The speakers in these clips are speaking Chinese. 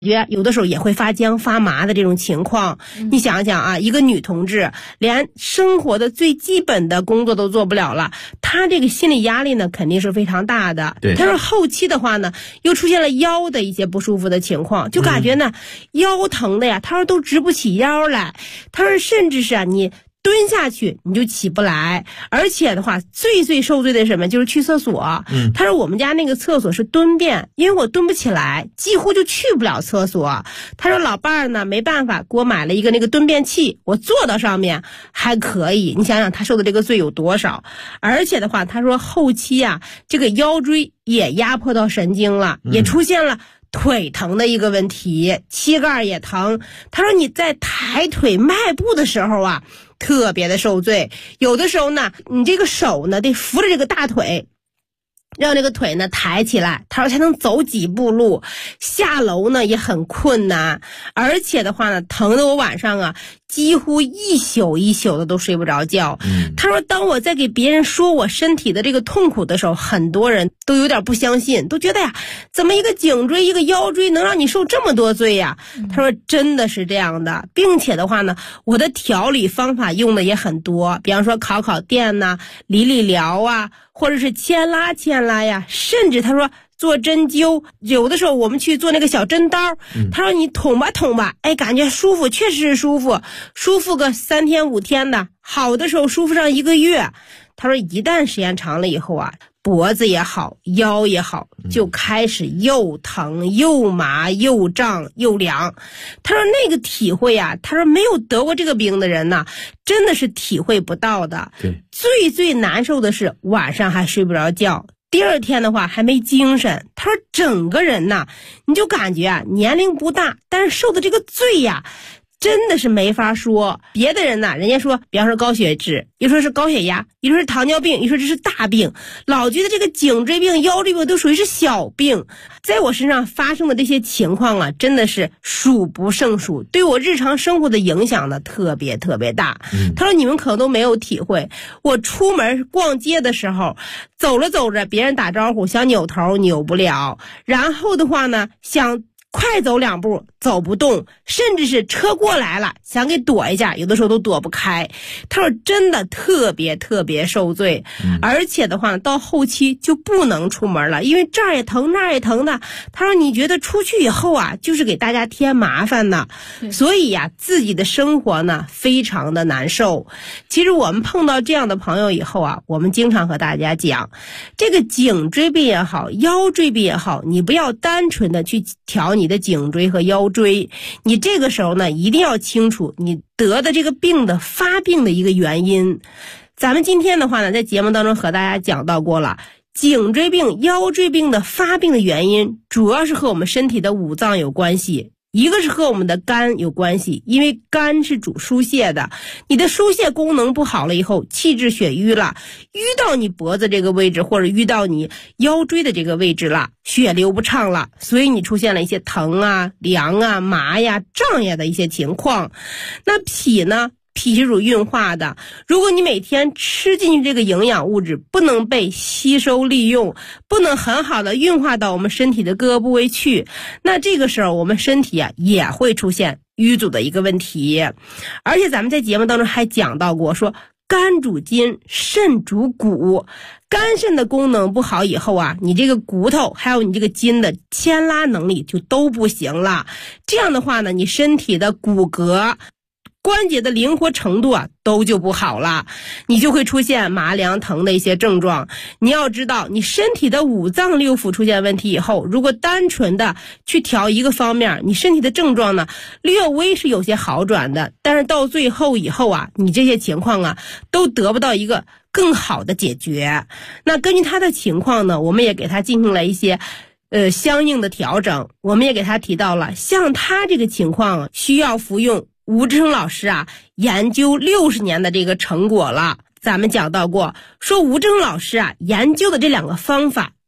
觉有的时候也会发僵发麻的这种情况。你想想啊，一个女同志连生活的最基本的工作都做不了了，她这个心理压力呢肯定是非常大的。她说后期的话呢又出现了腰的一些不舒服的情况，就感觉呢腰疼的呀，她说都直不起腰来，她说甚至是你蹲下去你就起不来，而且的话最受罪的是什么，就是去厕所。他说我们家那个厕所是蹲便，因为我蹲不起来几乎就去不了厕所。他说老伴儿呢没办法给我买了一个那个蹲便器，我坐到上面还可以。你想想他受的这个罪有多少。而且的话他说后期啊这个腰椎也压迫到神经了，也出现了腿疼的一个问题，膝盖也疼。他说你在抬腿迈步的时候啊特别的受罪，有的时候呢你这个手呢得扶着这个大腿，让这个腿呢抬起来，他说才能走几步路，下楼呢也很困难。而且的话呢疼得我晚上啊几乎一宿一宿的都睡不着觉。他说当我在给别人说我身体的这个痛苦的时候，很多人都有点不相信，都觉得呀怎么一个颈椎一个腰椎能让你受这么多罪呀。他说真的是这样的，并且的话呢我的调理方法用的也很多，比方说烤电呐、理疗啊，或者是牵拉呀，甚至他说做针灸，有的时候我们去做那个小针刀，他说你捅吧，哎，感觉舒服，确实是舒服个3天5天的，好的时候舒服上1个月。他说一旦时间长了以后啊，脖子也好，腰也好，就开始又疼又麻又胀又凉。他说那个体会啊，他说没有得过这个病的人呢，真的是体会不到的。最难受的是晚上还睡不着觉，第二天的话还没精神。他说整个人呢你就感觉啊年龄不大，但是受的这个罪呀真的是没法说。别的人呢人家说比方说高血脂，又说是高血压，又说是糖尿病，又说这是大病，老觉得这个颈椎病腰椎病都属于是小病。在我身上发生的这些情况啊真的是数不胜数，对我日常生活的影响呢特别大。他说你们可能都没有体会，我出门逛街的时候走着别人打招呼想扭头扭不了，然后的话呢想快走2步走不动，甚至是车过来了想给躲一下，有的时候都躲不开。他说真的特别受罪。而且的话到后期就不能出门了，因为这儿也疼那儿也疼的。他说你觉得出去以后啊就是给大家添麻烦呢，所以呀自己的生活呢非常的难受。其实我们碰到这样的朋友以后啊，我们经常和大家讲，这个颈椎病也好，腰椎病也好，你不要单纯的去调你的颈椎和腰椎，你这个时候呢一定要清楚你得的这个病的发病的一个原因。咱们今天的话呢在节目当中和大家讲到过了，颈椎病腰椎病的发病的原因主要是和我们身体的五脏有关系，一个是和我们的肝有关系，因为肝是主疏泄的，你的疏泄功能不好了以后，气滞血瘀了，淤到你脖子这个位置或者淤到你腰椎的这个位置了，血流不畅了，所以你出现了一些疼啊凉啊麻呀胀呀的一些情况。那脾呢，脾是属运化的，如果你每天吃进去这个营养物质不能被吸收利用，不能很好的运化到我们身体的各个部位去，那这个时候我们身体啊也会出现淤阻的一个问题。而且咱们在节目当中还讲到过，说肝主筋，肾主骨，肝肾的功能不好以后啊，你这个骨头还有你这个筋的牵拉能力就都不行了。这样的话呢，你身体的骨骼关节的灵活程度啊都就不好了，你就会出现麻凉疼的一些症状。你要知道你身体的五脏六腑出现问题以后，如果单纯的去调一个方面，你身体的症状呢略微是有些好转的，但是到最后以后啊，你这些情况啊都得不到一个更好的解决。那根据他的情况呢，我们也给他进行了一些相应的调整。我们也给他提到了，像他这个情况需要服用吴志生老师啊研究60年的这个成果了。咱们讲到过，说吴志生老师啊研究的这2个方法，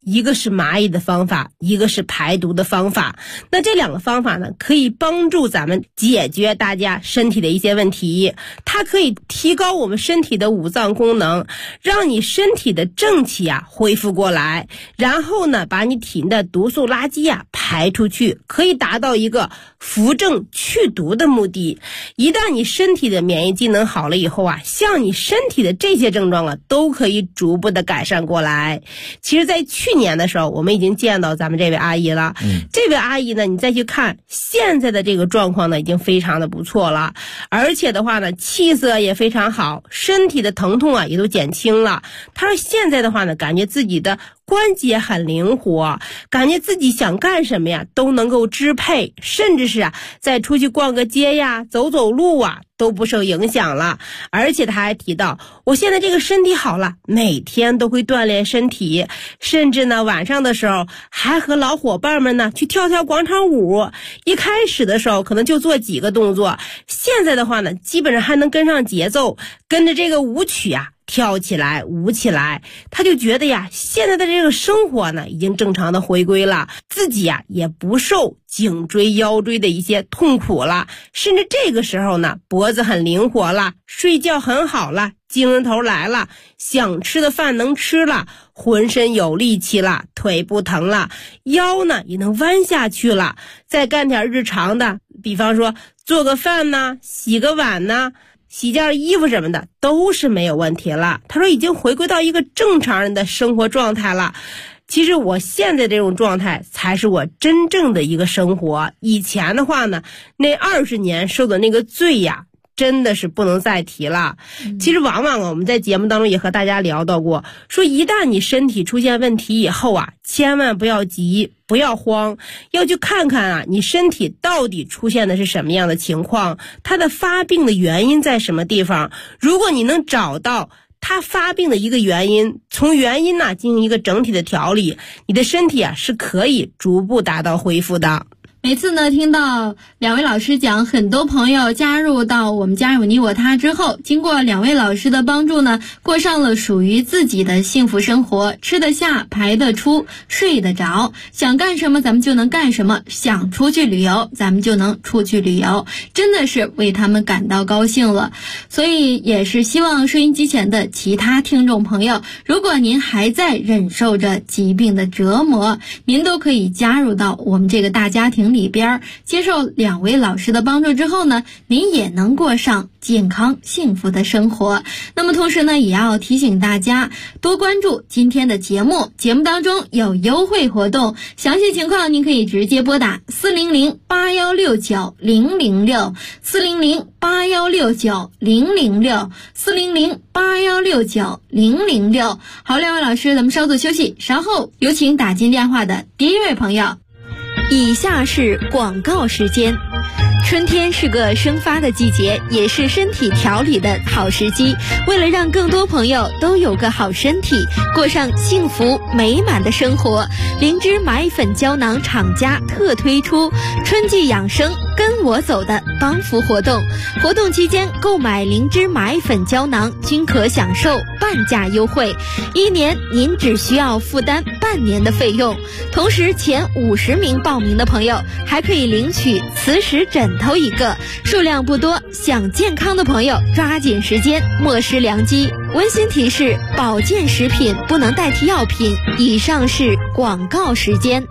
一个是蚂蚁的方法，一个是排毒的方法。那这两个方法呢，可以帮助咱们解决大家身体的一些问题，它可以提高我们身体的五脏功能，让你身体的正气恢复过来，然后呢把你体内的毒素垃圾排出去，可以达到一个扶正去毒的目的。一旦你身体的免疫机能好了以后像你身体的这些症状都可以逐步的改善过来。其实在去年的时候，我们已经见到咱们这位阿姨了。这位阿姨呢，你再去看现在的这个状况呢，已经非常的不错了，而且的话呢，气色也非常好，身体的疼痛也都减轻了。她说现在的话呢，感觉自己的关节很灵活，感觉自己想干什么都能够支配，甚至是再出去逛个街走走路都不受影响了。而且他还提到，我现在这个身体好了，每天都会锻炼身体，甚至呢晚上的时候还和老伙伴们呢去跳跳广场舞。一开始的时候可能就做几个动作，现在的话呢基本上还能跟上节奏，跟着这个舞曲跳起来舞起来。他就觉得现在的这个生活呢已经正常的回归了，自己也不受颈椎腰椎的一些痛苦了，甚至这个时候呢脖子很灵活了，睡觉很好了，精神头来了，想吃的饭能吃了，浑身有力气了，腿不疼了，腰呢也能弯下去了，再干点日常的，比方说做个饭呢，洗个碗呢，洗件衣服什么的都是没有问题了。他说已经回归到一个正常人的生活状态了。其实我现在这种状态才是我真正的一个生活，以前的话呢，那20年受的那个罪真的是不能再提了。其实往往我们在节目当中也和大家聊到过，说一旦你身体出现问题以后千万不要急，不要慌，要去看看你身体到底出现的是什么样的情况，它的发病的原因在什么地方。如果你能找到它发病的一个原因，从原因进行一个整体的调理，你的身体是可以逐步达到恢复的。 每次呢听到两位老师讲，很多朋友加入到我们家有你我他之后，经过两位老师的帮助呢，过上了属于自己的幸福生活，吃得下，排得出，睡得着，想干什么咱们就能干什么，想出去旅游咱们就能出去旅游，真的是为他们感到高兴了。所以也是希望收音机前的其他听众朋友，如果您还在忍受着疾病的折磨，您都可以加入到我们这个大家庭里边，接受两位老师的帮助之后呢，您也能过上健康幸福的生活。那么同时呢，也要提醒大家多关注今天的节目，节目当中有优惠活动，详细情况您可以直接拨打400-8169-006 400-8169-006 400-8169-006。好，两位老师咱们稍作休息，稍后有请打进电话的第一位朋友。以下是广告时间。春天是个生发的季节，也是身体调理的好时机。为了让更多朋友都有个好身体，过上幸福美满的生活，灵芝蚂蚁粉胶囊厂家特推出春季养生跟我走的帮扶活动。活动期间购买灵芝蚂蚁粉胶囊均可享受半价优惠，1年您只需要负担半年的费用。同时前50名报名的朋友还可以领取磁石枕头1个，数量不多，想健康的朋友抓紧时间，莫失良机。温馨提示：保健食品不能代替药品。以上是广告时间。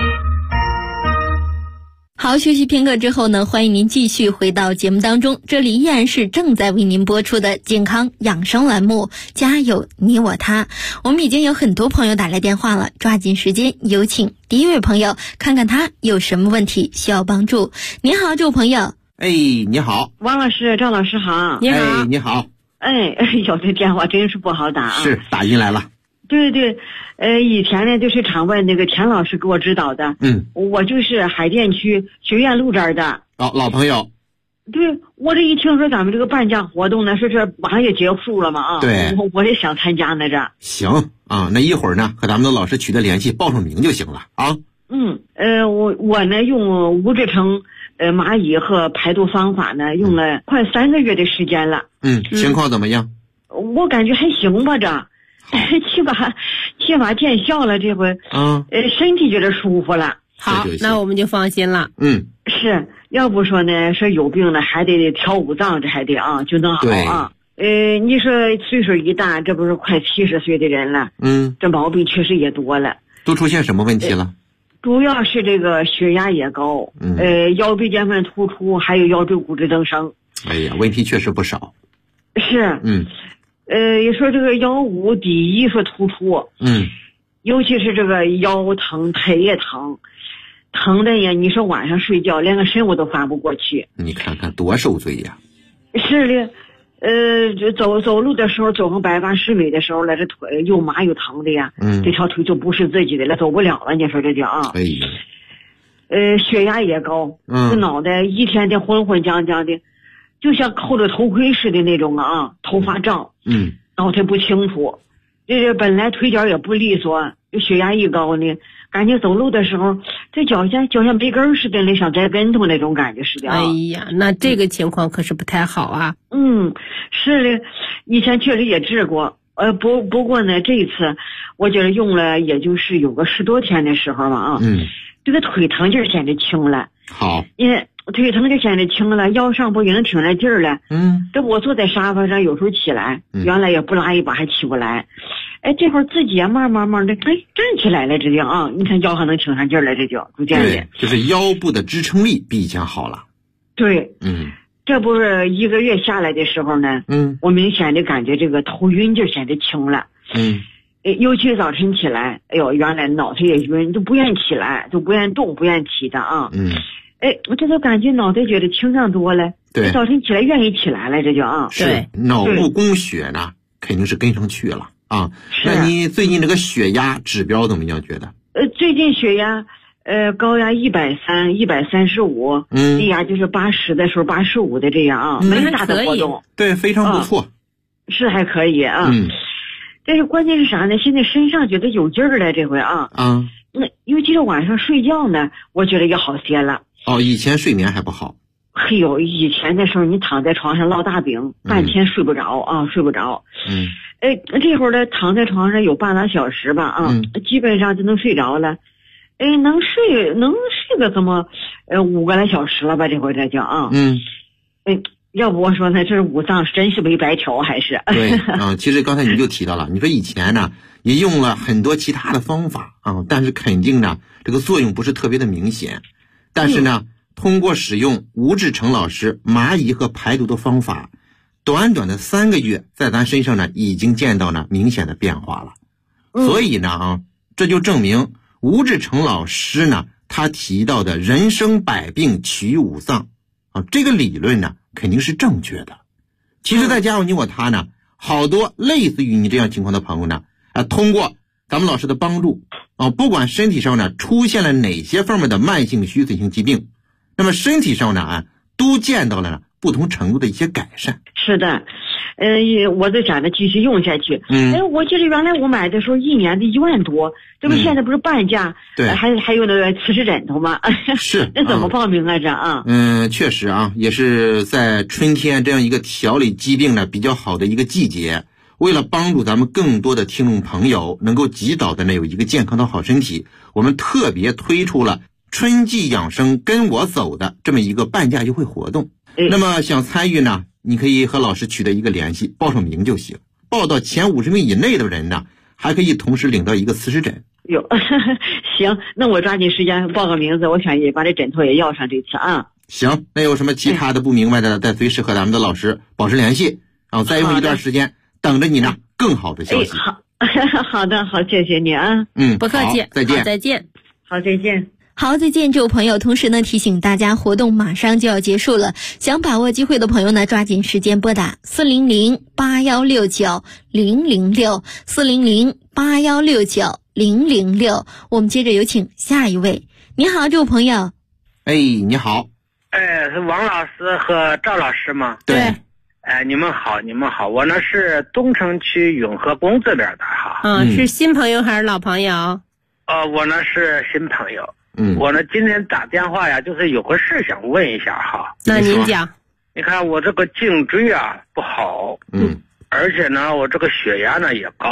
好，休息片刻之后呢，欢迎您继续回到节目当中，这里依然是正在为您播出的健康养生栏目，家有你我他。我们已经有很多朋友打来电话了，抓紧时间有请第一位朋友，看看他有什么问题需要帮助。您好，这位朋友。 你好， 王老师，赵老师好。 你好。 你好。 有这电话真是不好打是打进来了。 对，以前呢就是场外那个田老师给我指导的。我就是海淀区学院路这儿的。 老朋友。 对，我这一听说咱们这个办家活动呢，说这马上也结束了嘛对， 我也想参加呢这。 行啊，那一会儿呢和咱们的老师取得联系，报上名就行了啊。 我呢用吴志成蚂蚁和排毒方法呢用了快3个月的时间了。 情况怎么样？ 我感觉还行吧这。 起码见效了，这回身体觉得舒服了。 好，那我们就放心了。 是要不说呢，说有病了还得调五脏，这还得就能好啊。你说岁数一大，这不是快70岁的人了，这毛病确实也多了。 都出现什么问题了？ 主要是这个血压也高，腰椎间盘突出，还有腰椎骨质增生。 哎呀，问题确实不少。 是，也说这个腰五第一说突出，尤其是这个腰疼，腿也疼，疼的呀，你说晚上睡觉连个身我都翻不过去。 你看看多受罪呀！ 是的。走路的时候，走上180米的时候了，这腿又麻又疼的呀，这条腿就不是自己的了，走不了了。你说这叫血压也高，这脑袋一天天昏昏将将的，就像扣着头盔似的那种头发胀，脑袋不清楚，这本来腿脚也不利索，血压一高呢，感觉走路的时候，这脚像没根似的，那想栽跟头那种感觉似的。 哎呀，那这个情况可是不太好啊。 是的，以前确实也治过，不过呢，这一次我觉得用了也就是有个10多天的时候嘛这个腿疼劲儿显得轻了。 好， 因为腿疼就显得轻了，腰上不也能挺来劲儿了。这我坐在沙发上，有时候起来，原来也不拉一把还起不来。这会儿自己慢慢的，站起来了，这就你看腰还能挺上劲儿了，这就逐渐的， 就是腰部的支撑力比以前好了。 对，这不是1个月下来的时候呢，我明显的感觉这个头晕就显得轻了。尤其早晨起来，哎呦，原来脑袋也晕，都不愿意起来，都不愿意动，不愿意起的我这都感觉脑袋觉得轻上多了。对，早晨起来愿意起来了，这就是脑部供血呢，肯定是跟上去了那你最近这个血压指标怎么样？觉得？ 最近血压，高压130、135，低压就是80的时候85的这样没大的波动。 对，非常不错。 是还可以但是关键是啥呢？现在身上觉得有劲儿了，这回那尤其是晚上睡觉呢，我觉得也好些了。 以前睡眠还不好。 嘿呦，以前的时候你躺在床上烙大饼，半天睡不着睡不着。这会儿呢，躺在床上有半拉小时吧基本上就能睡着了。能睡个这么5个来小时了吧？这会儿这叫要不我说呢，这五脏真是没白调，还是对其实刚才你就提到了，你说以前呢也用了很多其他的方法但是肯定呢这个作用不是特别的明显。但是呢，通过使用吴志成老师麻仪和排毒的方法，短短的3个月，在咱身上呢已经见到了明显的变化了。所以呢这就证明吴志成老师呢他提到的人生百病取于五脏这个理论呢肯定是正确的。其实再加上你我他呢，好多类似于你这样情况的朋友呢通过咱们老师的帮助不管身体上呢出现了哪些方面的慢性虚损性疾病，那么身体上呢都见到了不同程度的一些改善。 是的，我就想着继续用下去。我记得原来我买的时候1年的1万多，这不现在不是半价？ 对， 还有那个磁石枕头吗？ 是， 那怎么报名啊？这确实也是在春天这样一个调理疾病呢比较好的一个季节。为了帮助咱们更多的听众朋友能够及早的有一个健康的好身体，我们特别推出了春季养生跟我走的这么一个半价优惠活动。那么想参与呢，你可以和老师取得一个联系，报上名就行。报到前50名以内的人呢，还可以同时领到一个磁石枕。 行，那我抓紧时间报个名字，我想也把这枕头也要上这次行，那有什么其他的不明白的，再随时和咱们的老师保持联系，然后再用一段时间等着你呢更好的消息。 好的，好，谢谢你不客气， 再见， 再见， 好，再见。 好，再见，这位朋友。同时呢，提醒大家，活动马上就要结束了，想把握机会的朋友呢，抓紧时间拨打400-8169-006，400-8169-006。我们接着有请下一位。你好，这位朋友。 你好。 是王老师和赵老师吗？ 对。 你们好，我呢是东城区永和宫这边的是新朋友还是老朋友？ 我呢是新朋友。我呢今天打电话呀，就是有个事想问一下那您讲。 你看我这个颈椎不好，而且呢我这个血压呢也高，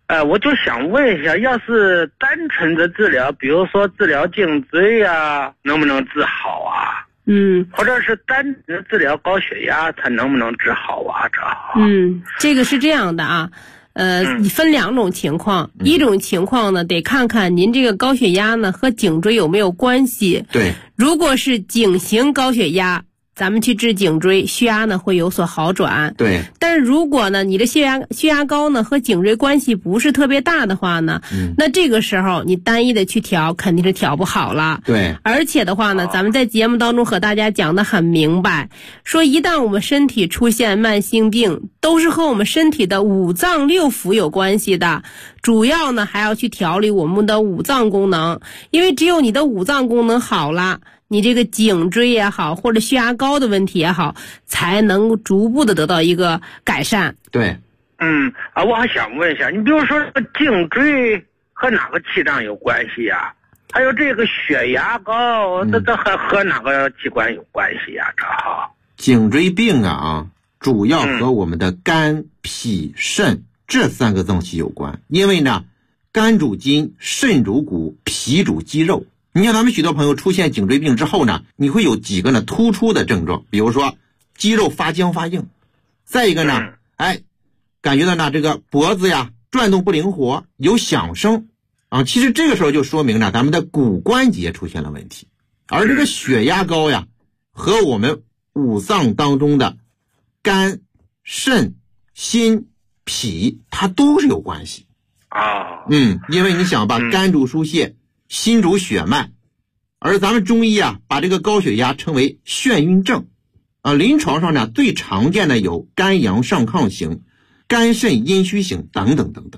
我就想问一下，要是单纯的治疗，比如说治疗颈椎呀，能不能治好啊？或者是单纯的治疗高血压，它能不能治好啊？ 这个是这样的啊，分两种情况，一种情况呢，得看看您这个高血压呢和颈椎有没有关系。 对， 如果是颈型高血压，咱们去治颈椎，血压呢会有所好转。 对， 但是如果呢你的血压高呢和颈椎关系不是特别大的话呢，那这个时候你单一的去调肯定是调不好了。 对， 而且的话呢，咱们在节目当中和大家讲得很明白，说一旦我们身体出现慢性病，都是和我们身体的五脏六腑有关系的，主要呢还要去调理我们的五脏功能，因为只有你的五脏功能好了，你这个颈椎也好，或者血压高的问题也好，才能逐步的得到一个改善。 对， 我还想问一下，你比如说这个颈椎和哪个器官有关系呀？还有这个血压高，这还和哪个器官有关系呀？ 颈椎病啊，主要和我们的肝、脾、肾这三个脏器有关，因为呢，肝主筋，肾主骨，脾主肌肉。你看咱们许多朋友出现颈椎病之后呢，你会有几个呢突出的症状，比如说肌肉发僵发硬，再一个呢，感觉到呢这个脖子呀转动不灵活，有响声啊，其实这个时候就说明呢咱们的骨关节出现了问题。而这个血压高呀，和我们五脏当中的肝、肾、心、脾它都是有关系因为你想吧，肝主疏泄，心主血脉，而咱们中医啊把这个高血压称为眩晕症临床上呢最常见的有肝阳上亢型、肝肾阴虚型等等等等。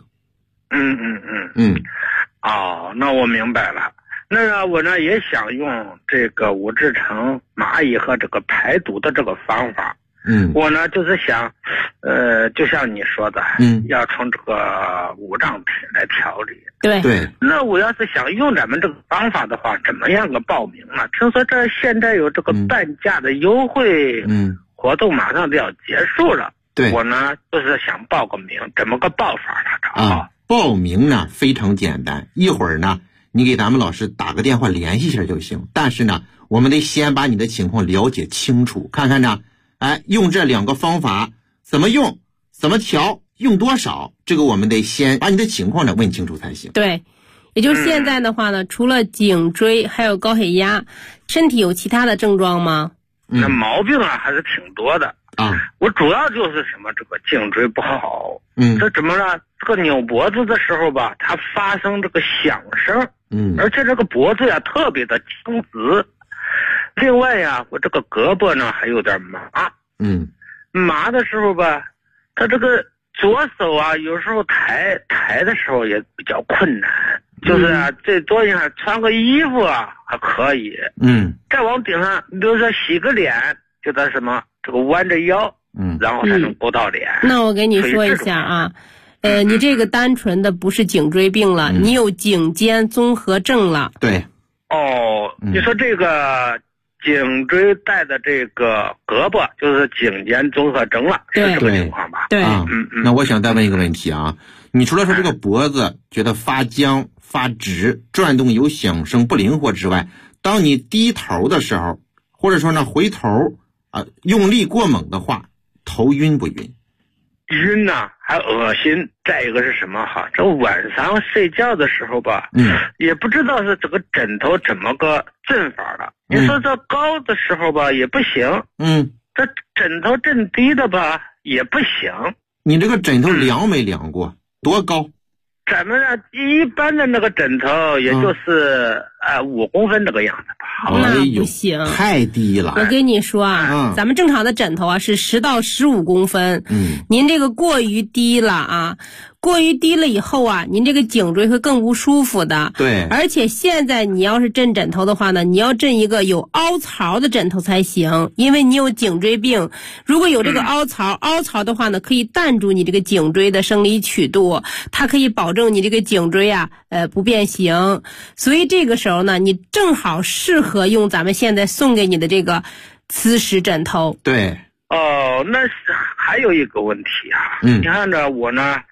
那我明白了。那我呢也想用这个五制成蚂蚁和这个排毒的这个方法。我呢就是想就像你说的要从这个五脏体来调理。 对， 那我要是想用咱们这个方法的话，怎么样个报名呢？听说这现在有这个半价的优惠活动马上就要结束了。 对， 我呢就是想报个名，怎么个报法呢？ 报名呢非常简单，一会儿呢你给咱们老师打个电话联系一下就行，但是呢我们得先把你的情况了解清楚，看看呢用这两个方法怎么用，怎么调，用多少，这个我们得先把你的情况呢问清楚才行。 对，也就是现在的话呢，除了颈椎还有高血压，身体有其他的症状吗？ 那毛病还是挺多的我主要就是什么这个颈椎不好这怎么了？这个扭脖子的时候吧，它发生这个响声而且这个脖子呀特别的僵直。另外呀，我这个胳膊呢还有点麻麻的时候吧，他这个左手啊有时候抬的时候也比较困难，就是最多一下穿个衣服还可以再往顶上比如说洗个脸就在什么这个弯着腰然后才能勾到脸那我给你说一下你这个单纯的不是颈椎病了你有颈肩综合症了。 对你说这个颈椎带的这个胳膊就是颈肩综合征了，是这个情况吧？ 对那我想再问一个问题你除了说这个脖子觉得发僵发直转动有响声不灵活之外，当你低头的时候或者说呢回头用力过猛的话，头晕不晕？ 晕还恶心。再一个是什么这晚上睡觉的时候吧也不知道是这个枕头怎么个震法了你说这高的时候吧也不行这枕头震低的吧也不行。 你这个枕头量没量过多高？ 咱们一般的那个枕头也就是5公分这个样子吧。 那不行， 太低了。 我跟你说咱们正常的枕头是10到15公分您这个过于低了过于低了以后您这个颈椎会更不舒服的。 对， 而且现在你要是枕枕头的话呢，你要枕一个有凹槽的枕头才行，因为你有颈椎病，如果有这个凹槽的话呢，可以弹住你这个颈椎的生理曲度，它可以保证你这个颈椎不变形。所以这个时候呢，你正好适合用咱们现在送给你的这个磁石枕头。 对， 那还有一个问题你看着我呢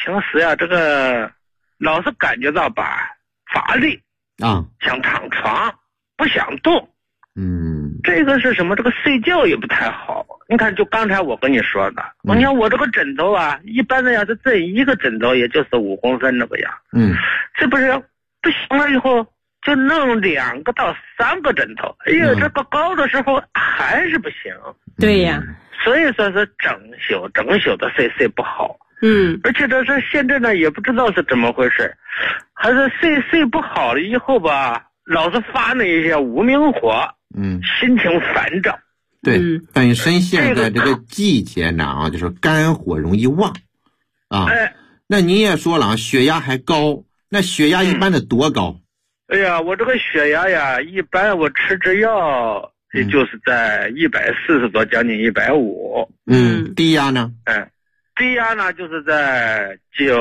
平时呀，这个老是感觉到吧乏力啊， 想躺床不想动。这个是什么？这个睡觉也不太好。你看，就刚才我跟你说的，你看我这个枕头啊，一般的要是这一个枕头，也就是5公分这个样。这不是不行了以后，就弄2个到3个枕头。哎呀，这个高的时候还是不行。 对呀， 所以说是整宿的睡不好。而且这是现在呢，也不知道是怎么回事，还是睡不好了以后吧，老是发那一些无名火。心情烦躁。 对，本身现在这个季节呢啊，就是肝火容易旺啊。那您也说了啊，血压还高，那血压一般的多高？ 哎呀，我这个血压呀，一般我吃这药也就是在140多，将近150。 低压呢？ 低压呢就是在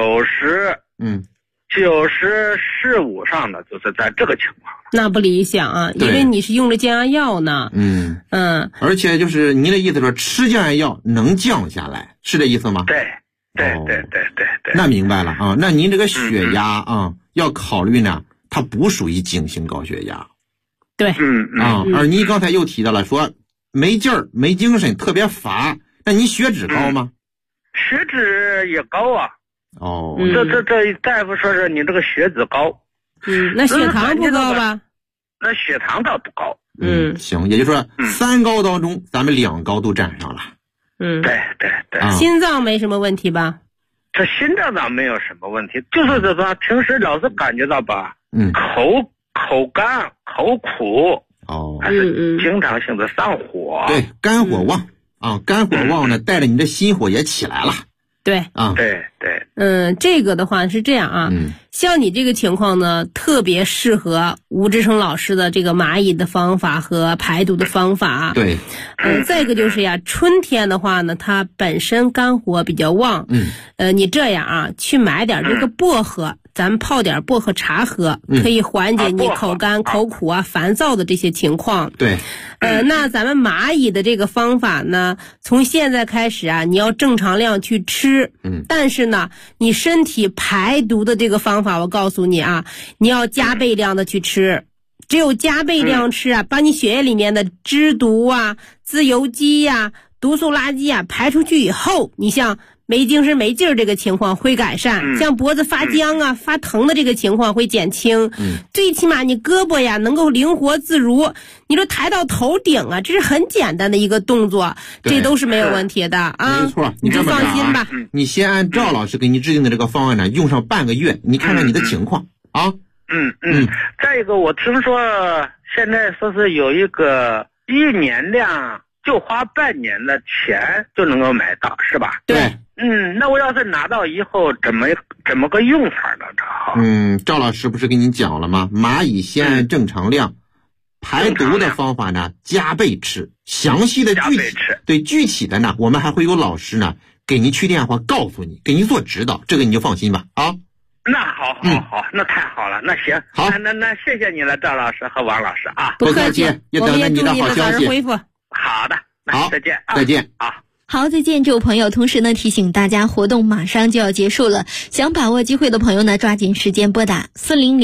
90。94、5上的，就是在这个情况。 那不理想啊，因为你是用了降压药呢。 而且就是您的意思说，吃降压药能降下来，是这意思吗？ 对。 那明白了啊。那您这个血压啊，要考虑呢，它不属于急性高血压。 对。 而您刚才又提到了说没劲儿、没精神、特别乏，那您血脂高吗？ 血脂也高啊。这大夫说是你这个血脂高。 那血糖不高吧？ 那血糖倒不高。 行，也就是说3高当中咱们2高都占上了。 对。 心脏没什么问题吧？ 这心脏倒没有什么问题，就是这个平时老是感觉到吧，口干口苦。还是经常性的上火。 对，肝火旺啊，肝火旺呢，带着你的心火也起来了。 对啊， 对。 这个的话是这样啊，像你这个情况呢，特别适合吴志成老师的这个蚂蚁的方法和排毒的方法。 对， 再一个就是呀，春天的话呢，它本身肝火比较旺。你这样啊，去买点这个薄荷，咱们泡点薄荷茶喝，可以缓解你口干、口苦啊、烦躁的这些情况。 对。 那咱们蚂蚁的这个方法呢，从现在开始啊，你要正常量去吃。但是呢，你身体排毒的这个方法，我告诉你啊，你要加倍量的去吃。只有加倍量吃啊，把你血液里面的脂毒啊、自由基呀、毒素垃圾啊排出去以后，你像没精神没劲儿这个情况会改善，像脖子发僵啊、发疼的这个情况会减轻。最起码你胳膊呀能够灵活自如，你说抬到头顶啊，这是很简单的一个动作，这都是没有问题的啊。 没错， 你就放心吧。 你先按赵老师给你制定的这个方案呢，用上半个月，你看看你的情况啊。 再一个，我听说现在说是有一个1年量就花半年的钱就能够买到，是吧？ 对。 那我要是拿到以后怎么个用法呢？这好。 赵老师不是跟你讲了吗？蚂蚁先按正常量，排毒的方法呢加倍吃，详细的具体的呢，我们还会有老师呢给您去电话告诉你，给您做指导，这个你就放心吧啊。 那好，那太好了，那行，好，那谢谢你了，赵老师和王老师啊， 不客气， 也等着你的好消息。 好的， 好， 再见， 再见啊。 好，再见，这位朋友。同时呢，提醒大家，活动马上就要结束了，想把握机会的朋友呢，抓紧时间拨打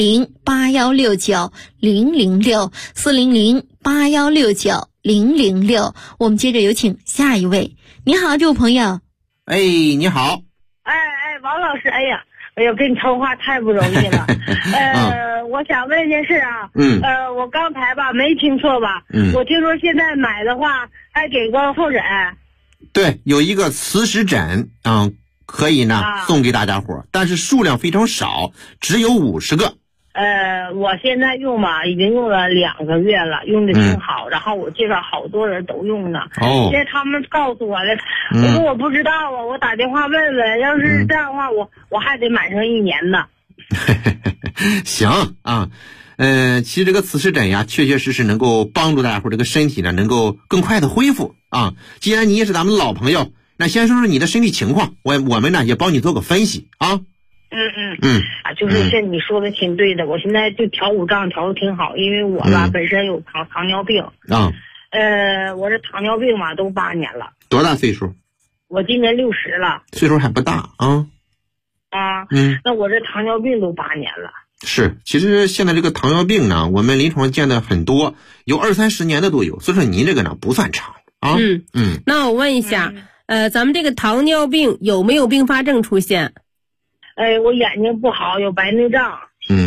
400-8169-006，400-8169-006。我们接着有请下一位。你好，这位朋友。 你好。 王老师，跟你通话太不容易了。我想问一件事啊。我刚才吧没听错吧？我听说现在买的话还给个候诊。 对，有一个磁石枕，可以呢送给大家伙，但是数量非常少，只有50个。 我现在用吧，已经用了2个月了，用的挺好。然后我介绍好多人都用呢。现在他们告诉我了，我说我不知道啊，我打电话问问。要是这样的话，我还得买上1年呢。 行啊。其实这个磁石枕呀，确确实实能够帮助大家伙这个身体呢，能够更快的恢复啊。既然你也是咱们老朋友，那先说说你的身体情况，我们呢也帮你做个分析啊。 就是像你说的挺对的，我现在就调5脏调的挺好，因为我吧本身有糖尿病啊。我这糖尿病嘛都8年了。 多大岁数？ 我今年60了。 岁数还不大啊。 啊。那我这糖尿病都8年了。 是，其实现在这个糖尿病呢，我们临床见的很多，有20-30年的都有，所以说您这个呢不算长啊。 那我问一下，咱们这个糖尿病有没有并发症出现？ 我眼睛不好，有白内障。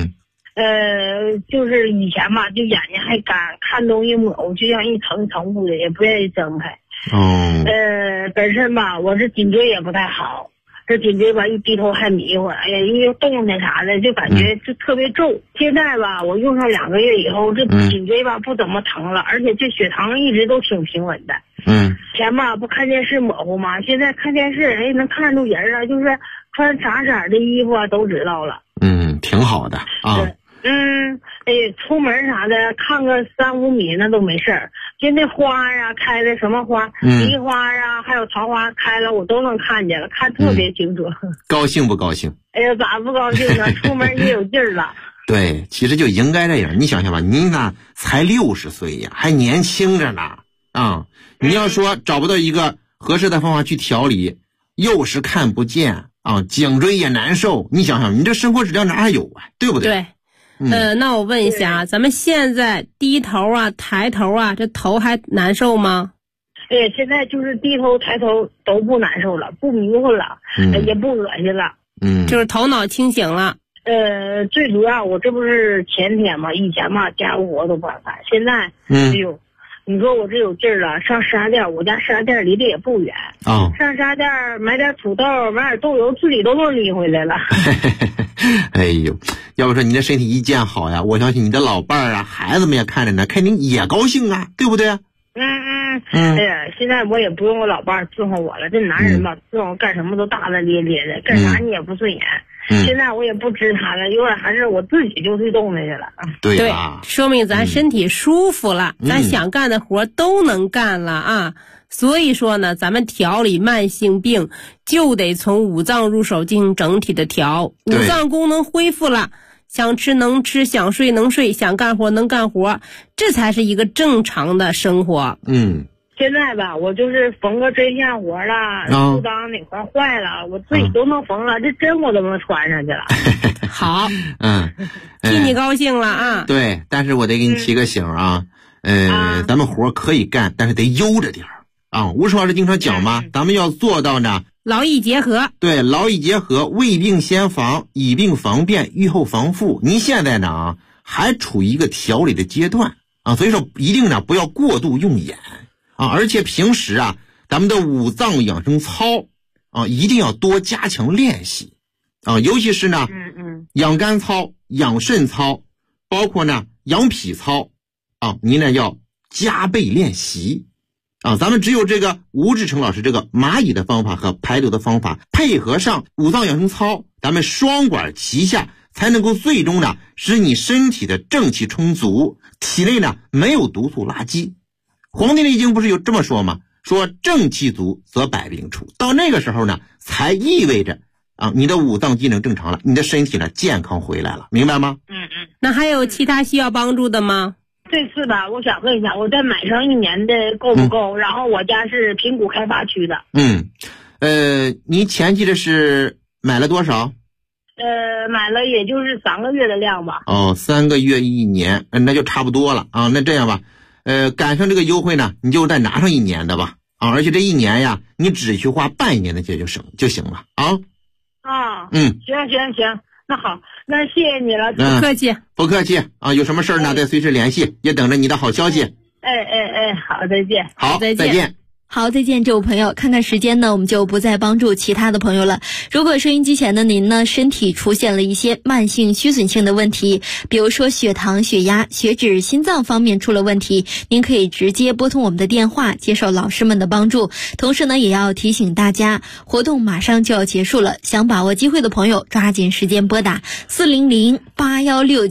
就是以前吧，就眼睛还干，看东西模糊，就像一层一层雾的，也不愿意睁开。本身吧，我这颈椎也不太好，这颈椎吧一低头还迷糊，哎呀，一动弹啥的就感觉就特别皱。现在吧，我用上2个月以后，这颈椎吧不怎么疼了，而且这血糖一直都挺平稳的。前吧不看电视模糊吗？现在看电视，能看出人了，就是穿啥色的衣服啊都知道了。 挺好的啊。 出门啥的看个3-5米那都没事儿。就那花呀，开的什么花，梨花呀，还有桃花开了，我都能看见了，看特别清楚。 高兴不高兴？ 哎呀，咋不高兴呢？出门也有劲儿了。 对，其实就应该这样。你想想吧，您呢才60岁呀，还年轻着呢啊！你要说找不到一个合适的方法去调理，又是看不见啊，颈椎也难受，你想想，你这生活质量哪还有啊？对不对？ 对。那我问一下，咱们现在低头啊、抬头啊，这头还难受吗？ 现在就是低头抬头都不难受了，不迷糊了，也不恶心了， 就是头脑清醒了。 最主要我这不是前天嘛，以前嘛家务活都不敢干，现在你说我这有劲儿了，上食杂店，我家食杂店离得也不远上食杂店买点土豆，买点豆油，自己都能拎回来了。 哎呦，要不说你的身体一健好呀，我相信你的老伴儿啊、孩子们也看着呢，肯定也高兴啊，对不对？ 哎呀，现在我也不用我老伴儿伺候我了，这男人吧，伺候干什么都大大咧咧的，干啥你也不顺眼。现在我也不支他了，有点还是我自己就去动那去了。 对啊， 说明咱身体舒服了，咱想干的活都能干了啊。所以说呢，咱们调理慢性病就得从五脏入手进行整体的调，五脏功能恢复了，想吃能吃，想睡能睡，想干活能干活，这才是一个正常的生活。 现在吧，我就是缝个针线活了，裤裆哪块坏了，我自己都能缝了，这针我都能穿上去了。 好，替你高兴了啊。 对，但是我得给你提个醒啊，咱们活可以干，但是得悠着点啊。吴老师经常讲嘛，咱们要做到呢， 劳逸结合。对， 劳逸结合，未病先防，以病防变，预后防复。您现在呢还处于一个调理的阶段啊，所以说一定呢不要过度用眼。而且平时啊，咱们的五脏养生操一定要多加强练习尤其是呢，养肝操、养肾操，包括呢养脾操您呢要加倍练习咱们只有这个吴志成老师这个蚂蚁的方法和排毒的方法，配合上五脏养生操，咱们双管齐下，才能够最终呢使你身体的正气充足，体内呢没有毒素垃圾。黄帝内经不是有这么说吗？说正气足则百病除。到那个时候呢，才意味着你的五脏机能正常了，你的身体呢健康回来了，明白吗？ 那还有其他需要帮助的吗？ 这次吧，我想问一下，我再买上1年的够不够？然后我家是平谷开发区的。 你前期的是买了多少？ 买了也就是3个月的量吧。 3个月1年，那就差不多了那这样吧。赶上这个优惠呢，你就再拿上1年的吧而且这1年呀，你只需花半年的钱就行了行，那好，那谢谢你了， 不客气， 不客气有什么事呢再随时联系，也等着你的好消息。 好，再见。 好，再见。 好，再见，这位朋友。看看时间呢，我们就不再帮助其他的朋友了。如果收音机前的您呢，身体出现了一些慢性虚损性的问题，比如说血糖、血压、血脂、心脏方面出了问题，您可以直接拨通我们的电话，接受老师们的帮助。同时呢，也要提醒大家，活动马上就要结束了，想把握机会的朋友，抓紧时间拨打400-816